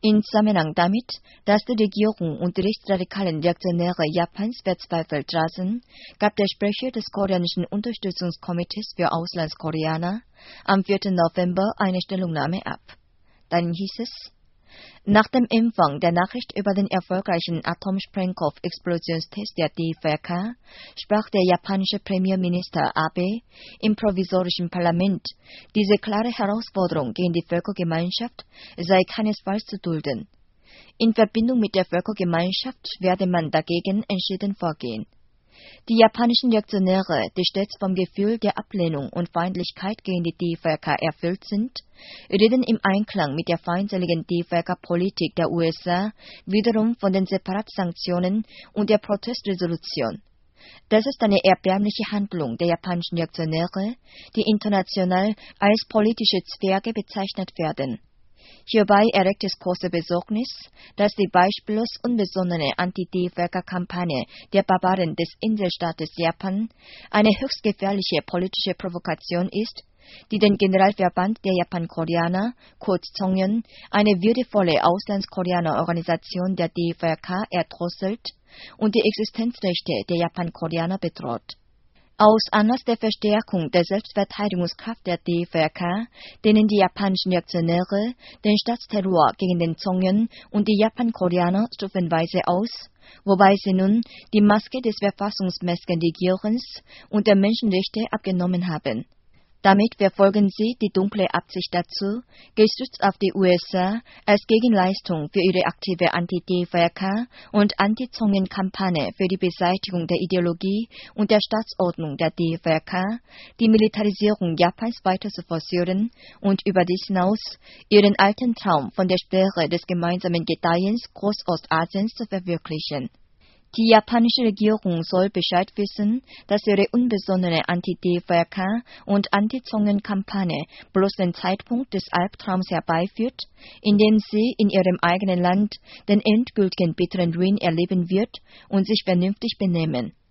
In Zusammenhang damit, dass die Regierung und die rechtsradikalen Reaktionäre Japans verzweifelt rasen, gab der Sprecher des koreanischen Unterstützungskomitees für Auslandskoreaner am 4. November eine Stellungnahme ab. Darin hieß es: Nach dem Empfang der Nachricht über den erfolgreichen Atomsprengkopf-Explosionstest der DPRK sprach der japanische Premierminister Abe im provisorischen Parlament, diese klare Herausforderung gegen die Völkergemeinschaft sei keinesfalls zu dulden. In Verbindung mit der Völkergemeinschaft werde man dagegen entschieden vorgehen. Die japanischen Reaktionäre, die stets vom Gefühl der Ablehnung und Feindlichkeit gegen die DPRK erfüllt sind, reden im Einklang mit der feindselige DPRK-Politik der USA wiederum von den Separatsanktionen und der Protestresolution. Das ist eine erbärmliche Handlung der japanischen Reaktionäre, die international als politische Zwerge bezeichnet werden. Hierbei erregt es große Besorgnis, dass die beispiellos unbesonnene Anti-DPRK-Kampagne der Barbaren des Inselstaates Japan eine höchst gefährliche politische Provokation ist, die den Generalverband der Japan-Koreaner, kurz Zongyeon, eine würdevolle Auslandskoreaner-Organisation der DPRK erdrosselt und die Existenzrechte der Japan-Koreaner bedroht. Aus Anlass der Verstärkung der Selbstverteidigungskraft der DPRK dehnen die japanischen Reaktionäre den Staatsterror gegen den Zongyeon und die Japan-Koreaner stufenweise aus, wobei sie nun die Maske des verfassungsmäßigen Regierens und der Menschenrechte abgenommen haben. Damit verfolgen sie die dunkle Absicht dazu, gestützt auf die USA als Gegenleistung für ihre aktive Anti-DPRK und Anti-Zongyeon-Kampagne für die Beseitigung der Ideologie und der Staatsordnung der DPRK, die Militarisierung Japans weiter zu forcieren und über dies hinaus ihren alten Traum von der Sphäre des gemeinsamen Gedeihens Großostasiens zu verwirklichen. Die japanische Regierung soll Bescheid wissen, dass ihre unbesonnene Anti-DPRK und Anti-Zongyeon-Kampagne bloß den Zeitpunkt des Albtraums herbeiführt, in dem sie in ihrem eigenen Land den endgültigen bitteren Ruin erleben wird und sich vernünftig benehmen.